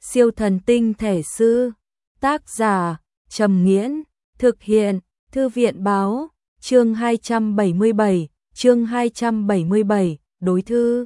Siêu thần tinh thể sư. Tác giả Trầm Nghiễn. Thực hiện Thư viện báo. Chương 277, đối thư.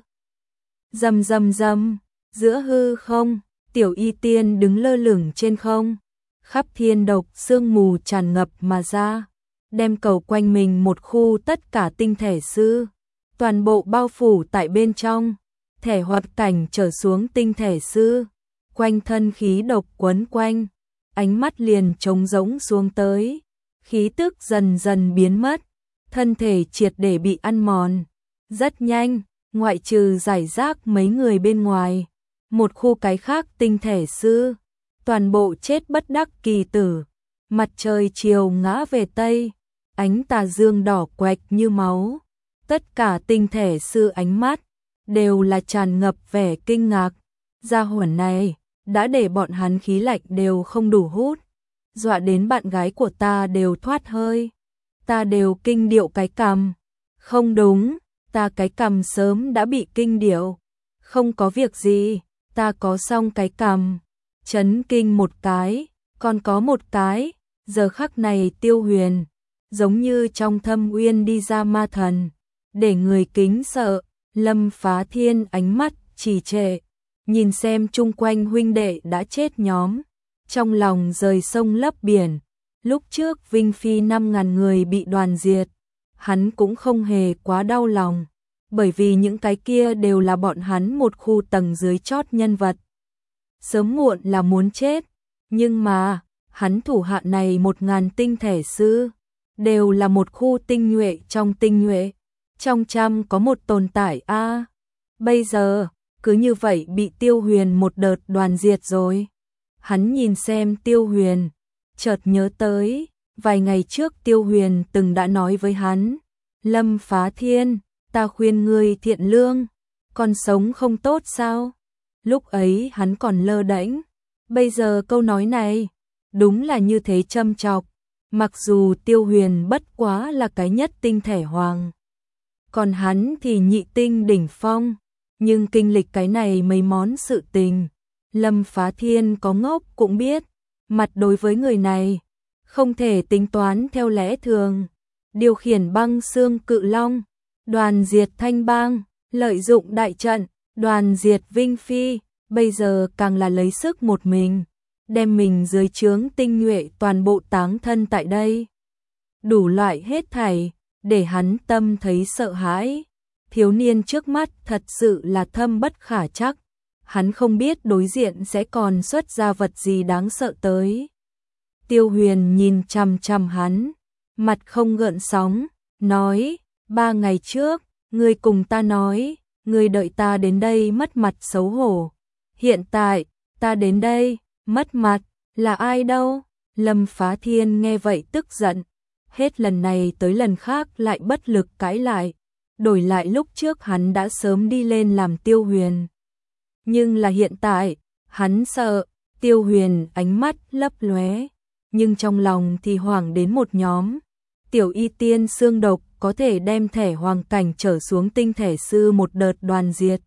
Rầm rầm rầm, giữa hư không, Tiểu Y Tiên đứng lơ lửng trên không, khắp thiên độc sương mù tràn ngập mà ra, đem cầu quanh mình một khu tất cả tinh thể sư, toàn bộ bao phủ tại bên trong, thể hoạt cảnh trở xuống tinh thể sư, quanh thân khí độc quấn quanh, ánh mắt liền trống rỗng xuống tới, khí tức dần dần biến mất, thân thể triệt để bị ăn mòn. Rất nhanh, ngoại trừ giải rác mấy người bên ngoài, một khu cái khác tinh thể sư, toàn bộ chết bất đắc kỳ tử. Mặt trời chiều ngã về tây, ánh tà dương đỏ quạch như máu. Tất cả tinh thể sư ánh mắt đều là tràn ngập vẻ kinh ngạc. Gia hỏa này đã để bọn hắn khí lạnh đều không đủ hút, dọa đến bạn gái của ta đều thoát hơi. Ta đều kinh điệu cái cằm. Không đúng, ta cái cằm sớm đã bị kinh điệu. Không có việc gì, ta có xong cái cằm. Chấn kinh một cái, còn có một cái. Giờ khắc này Tiêu Huyền giống như trong thâm uyên đi ra ma thần, để người kính sợ. Lâm Phá Thiên ánh mắt trì trệ, nhìn xem chung quanh huynh đệ đã chết nhóm, trong lòng rời sông lấp biển. Lúc trước Vinh Phi 5.000 người bị đoàn diệt, hắn cũng không hề quá đau lòng, bởi vì những cái kia đều là bọn hắn một khu tầng dưới chót nhân vật. Sớm muộn là muốn chết, nhưng mà, hắn thủ hạ này 1.000 tinh thể sư, đều là một khu tinh nhuệ trong tinh nhuệ, trong trăm có một tồn tại a. Bây giờ, cứ như vậy bị Tiêu Huyền một đợt đoàn diệt rồi. Hắn nhìn xem Tiêu Huyền, chợt nhớ tới, vài ngày trước Tiêu Huyền từng đã nói với hắn, Lâm Phá Thiên, ta khuyên ngươi thiện lương, còn sống không tốt sao? Lúc ấy hắn còn lơ đễnh, bây giờ câu nói này, đúng là như thế châm chọc, mặc dù Tiêu Huyền bất quá là cái nhất tinh thể hoàng, còn hắn thì nhị tinh đỉnh phong, nhưng kinh lịch cái này mấy món sự tình, Lâm Phá Thiên có ngốc cũng biết, mặt đối với người này, không thể tính toán theo lẽ thường. Điều khiển băng xương cự long, đoàn diệt Thanh Bang, lợi dụng đại trận, đoàn diệt Vinh Phi, bây giờ càng là lấy sức một mình, đem mình dưới trướng tinh nhuệ toàn bộ táng thân tại đây. Đủ loại hết thảy, để hắn tâm thấy sợ hãi. Thiếu niên trước mắt thật sự là thâm bất khả trắc. Hắn không biết đối diện sẽ còn xuất ra vật gì đáng sợ tới. Tiêu Huyền nhìn chằm chằm hắn, mặt không gợn sóng, nói, 3 ngày trước, ngươi cùng ta nói, ngươi đợi ta đến đây mất mặt xấu hổ. Hiện tại, ta đến đây, mất mặt, là ai đâu? Lâm Phá Thiên nghe vậy tức giận, hết lần này tới lần khác lại bất lực cãi lại, đổi lại lúc trước hắn đã sớm đi lên làm Tiêu Huyền. Nhưng là hiện tại, hắn sợ, Tiêu Huyền ánh mắt lấp lóe, nhưng trong lòng thì hoảng đến một nhóm. Tiểu Y Tiên xương độc có thể đem thể hoàng cảnh trở xuống tinh thể sư một đợt đoàn diệt.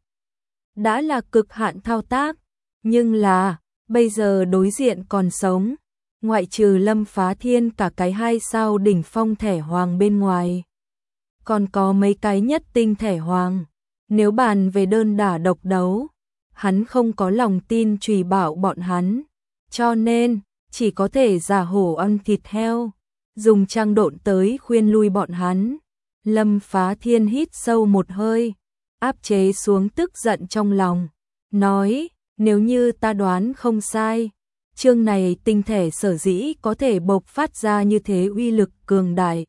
Đã là cực hạn thao tác, nhưng là, bây giờ đối diện còn sống, ngoại trừ Lâm Phá Thiên cả cái 2 sao đỉnh phong thể hoàng bên ngoài. Còn có mấy cái nhất tinh thể hoàng, nếu bàn về đơn đả độc đấu, hắn không có lòng tin trùy bảo bọn hắn, cho nên chỉ có thể giả hổ ăn thịt heo, dùng trang độn tới khuyên lui bọn hắn. Lâm Phá Thiên hít sâu một hơi, áp chế xuống tức giận trong lòng, nói, nếu như ta đoán không sai, chương này tinh thể sở dĩ có thể bộc phát ra như thế uy lực cường đại,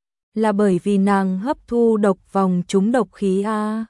là bởi vì nàng hấp thu độc vòng trúng độc khí a.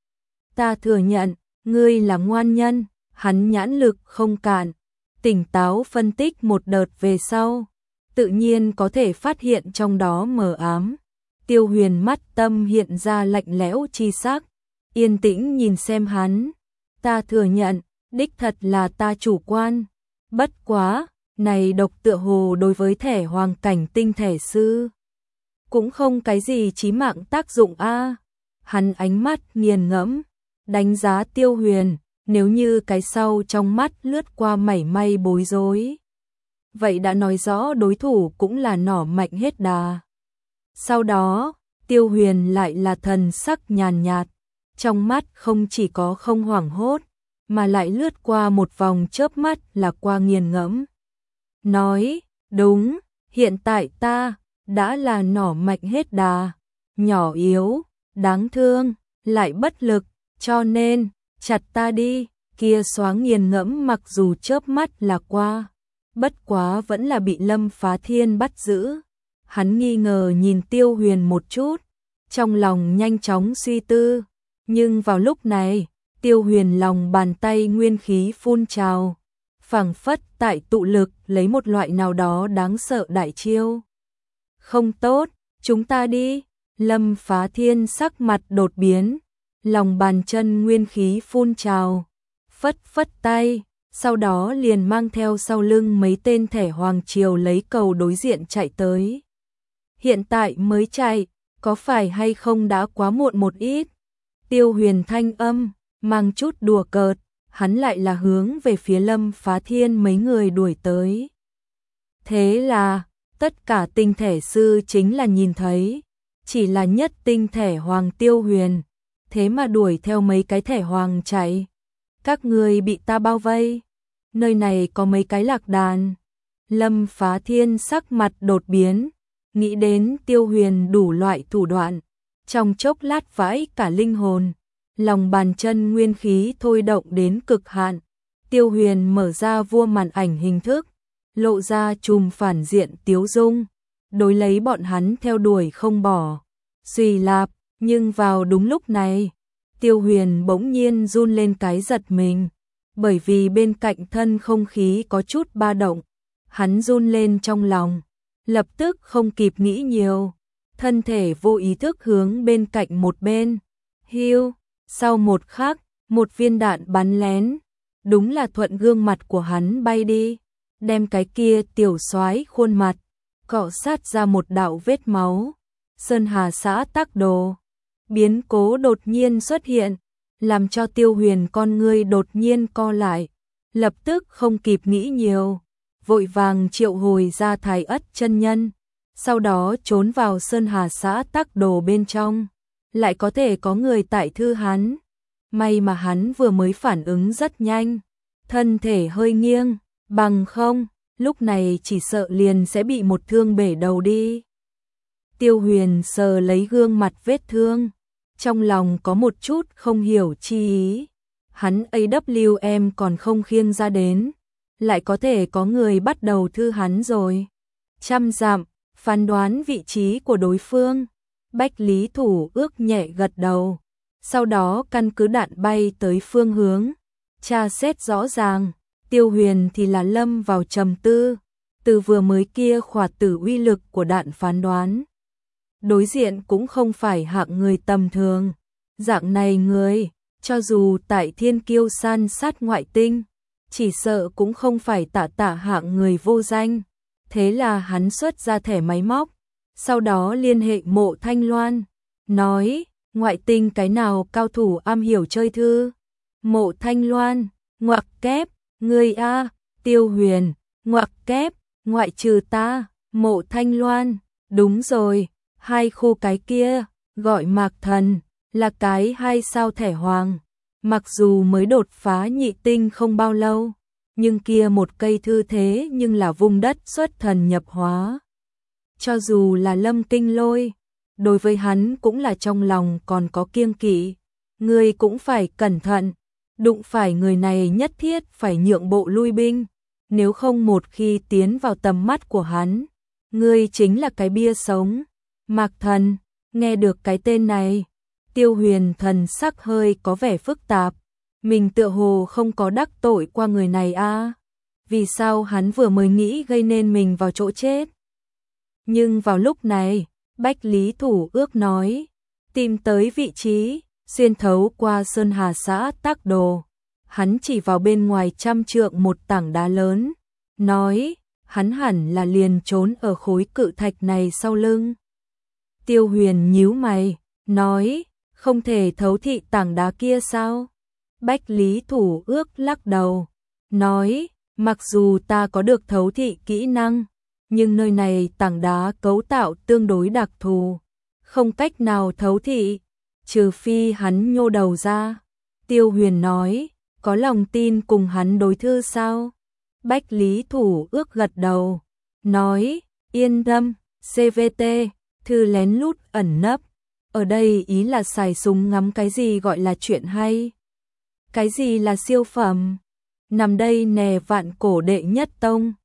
Ta thừa nhận, ngươi là ngoan nhân. Hắn nhãn lực không cạn, tỉnh táo phân tích một đợt về sau, tự nhiên có thể phát hiện trong đó mờ ám. Tiêu Huyền mắt tâm hiện ra lạnh lẽo chi sắc, yên tĩnh nhìn xem hắn. Ta thừa nhận, đích thật là ta chủ quan. Bất quá, này độc tựa hồ đối với thể hoàng cảnh tinh thể sư cũng không cái gì chí mạng tác dụng a. Hắn ánh mắt nghiền ngẫm, đánh giá Tiêu Huyền, nếu như cái sau trong mắt lướt qua mảy may bối rối, vậy đã nói rõ đối thủ cũng là nỏ mạnh hết đà. Sau đó, Tiêu Huyền lại là thần sắc nhàn nhạt, trong mắt không chỉ có không hoảng hốt, mà lại lướt qua một vòng chớp mắt là qua nghiền ngẫm. Nói, đúng, hiện tại ta đã là nỏ mạnh hết đà, nhỏ yếu, đáng thương, lại bất lực, cho nên, chặt ta đi. Kia xóa nghiền ngẫm mặc dù chớp mắt là qua, bất quá vẫn là bị Lâm Phá Thiên bắt giữ. Hắn nghi ngờ nhìn Tiêu Huyền một chút, trong lòng nhanh chóng suy tư, nhưng vào lúc này, Tiêu Huyền lòng bàn tay nguyên khí phun trào, phảng phất tại tụ lực lấy một loại nào đó đáng sợ đại chiêu. Không tốt, chúng ta đi. Lâm Phá Thiên sắc mặt đột biến, lòng bàn chân nguyên khí phun trào, phất phất tay, sau đó liền mang theo sau lưng mấy tên thẻ hoàng triều lấy cầu đối diện chạy tới. Hiện tại mới chạy, có phải hay không đã quá muộn một ít? Tiêu Huyền thanh âm, mang chút đùa cợt, hắn lại là hướng về phía Lâm Phá Thiên mấy người đuổi tới. Thế là, tất cả tinh thể sư chính là nhìn thấy, chỉ là nhất tinh thể hoàng Tiêu Huyền, thế mà đuổi theo mấy cái thẻ hoàng chạy. Các người bị ta bao vây, nơi này có mấy cái lạc đàn. Lâm Phá Thiên sắc mặt đột biến, nghĩ đến Tiêu Huyền đủ loại thủ đoạn, trong chốc lát vãi cả linh hồn, lòng bàn chân nguyên khí thôi động đến cực hạn. Tiêu Huyền mở ra vua màn ảnh hình thức, lộ ra chùm phản diện tiếu dung, đối lấy bọn hắn theo đuổi không bỏ. Suy lạp, nhưng vào đúng lúc này, Tiêu Huyền bỗng nhiên run lên cái giật mình, bởi vì bên cạnh thân không khí có chút ba động, hắn run lên trong lòng, lập tức không kịp nghĩ nhiều, thân thể vô ý thức hướng bên cạnh một bên. Hiu, sau một khắc, một viên đạn bắn lén, đúng là thuận gương mặt của hắn bay đi, đem cái kia tiểu soái khuôn mặt cọ sát ra một đạo vết máu. Sơn Hà xã Tắc Đồ, biến cố đột nhiên xuất hiện, làm cho Tiêu Huyền con ngươi đột nhiên co lại, lập tức không kịp nghĩ nhiều, vội vàng triệu hồi ra Thái Ất chân nhân, sau đó trốn vào Sơn Hà xã Tắc Đồ bên trong, lại có thể có người tại thư hắn. May mà hắn vừa mới phản ứng rất nhanh, thân thể hơi nghiêng, bằng không, lúc này chỉ sợ liền sẽ bị một thương bể đầu đi. Tiêu Huyền sờ lấy gương mặt vết thương, trong lòng có một chút không hiểu chi ý. Hắn AWM còn không khiêng ra đến, lại có thể có người bắt đầu thư hắn rồi. Trăm dặm, phán đoán vị trí của đối phương. Bách Lý Thủ ước nhẹ gật đầu, sau đó căn cứ đạn bay tới phương hướng, tra xét rõ ràng. Tiêu Huyền thì là lâm vào trầm tư, từ vừa mới kia khỏa tử uy lực của đạn phán đoán. Đối diện cũng không phải hạng người tầm thường, dạng này người, cho dù tại Thiên Kiêu san sát ngoại tinh, chỉ sợ cũng không phải tạ hạng người vô danh. Thế là hắn xuất ra thẻ máy móc, sau đó liên hệ Mộ Thanh Loan, nói, ngoại tinh cái nào cao thủ am hiểu chơi thư? Mộ Thanh Loan, ngoặc kép, người a, Tiêu Huyền, ngoặc kép, ngoại trừ ta. Mộ Thanh Loan, đúng rồi, hai khu cái kia, gọi Mạc Thần, là cái 2 sao thẻ hoàng. Mặc dù mới đột phá nhị tinh không bao lâu, nhưng kia một cây thư thế nhưng là vùng đất xuất thần nhập hóa. Cho dù là Lâm Kinh Lôi, đối với hắn cũng là trong lòng còn có kiêng kỵ. Người cũng phải cẩn thận, đụng phải người này nhất thiết phải nhượng bộ lui binh, nếu không một khi tiến vào tầm mắt của hắn, người chính là cái bia sống. Mạc Thần, nghe được cái tên này, Tiêu Huyền thần sắc hơi có vẻ phức tạp, mình tựa hồ không có đắc tội qua người này a, vì sao hắn vừa mới nghĩ gây nên mình vào chỗ chết. Nhưng vào lúc này, Bách Lý Thủ ước nói, tìm tới vị trí, xuyên thấu qua Sơn Hà xã Tắc Đồ, hắn chỉ vào bên ngoài 100 trượng một tảng đá lớn, nói, hắn hẳn là liền trốn ở khối cự thạch này sau lưng. Tiêu Huyền nhíu mày, nói, không thể thấu thị tảng đá kia sao? Bách Lý Thủ Ước lắc đầu, nói, mặc dù ta có được thấu thị kỹ năng, nhưng nơi này tảng đá cấu tạo tương đối đặc thù, không cách nào thấu thị, trừ phi hắn nhô đầu ra. Tiêu Huyền nói, có lòng tin cùng hắn đối thư sao? Bách Lý Thủ Ước gật đầu, nói, yên tâm, CVT, thư lén lút ẩn nấp. Ở đây ý là xài súng ngắm cái gì gọi là chuyện hay? Cái gì là siêu phẩm? Nằm đây nè Vạn Cổ đệ nhất tông,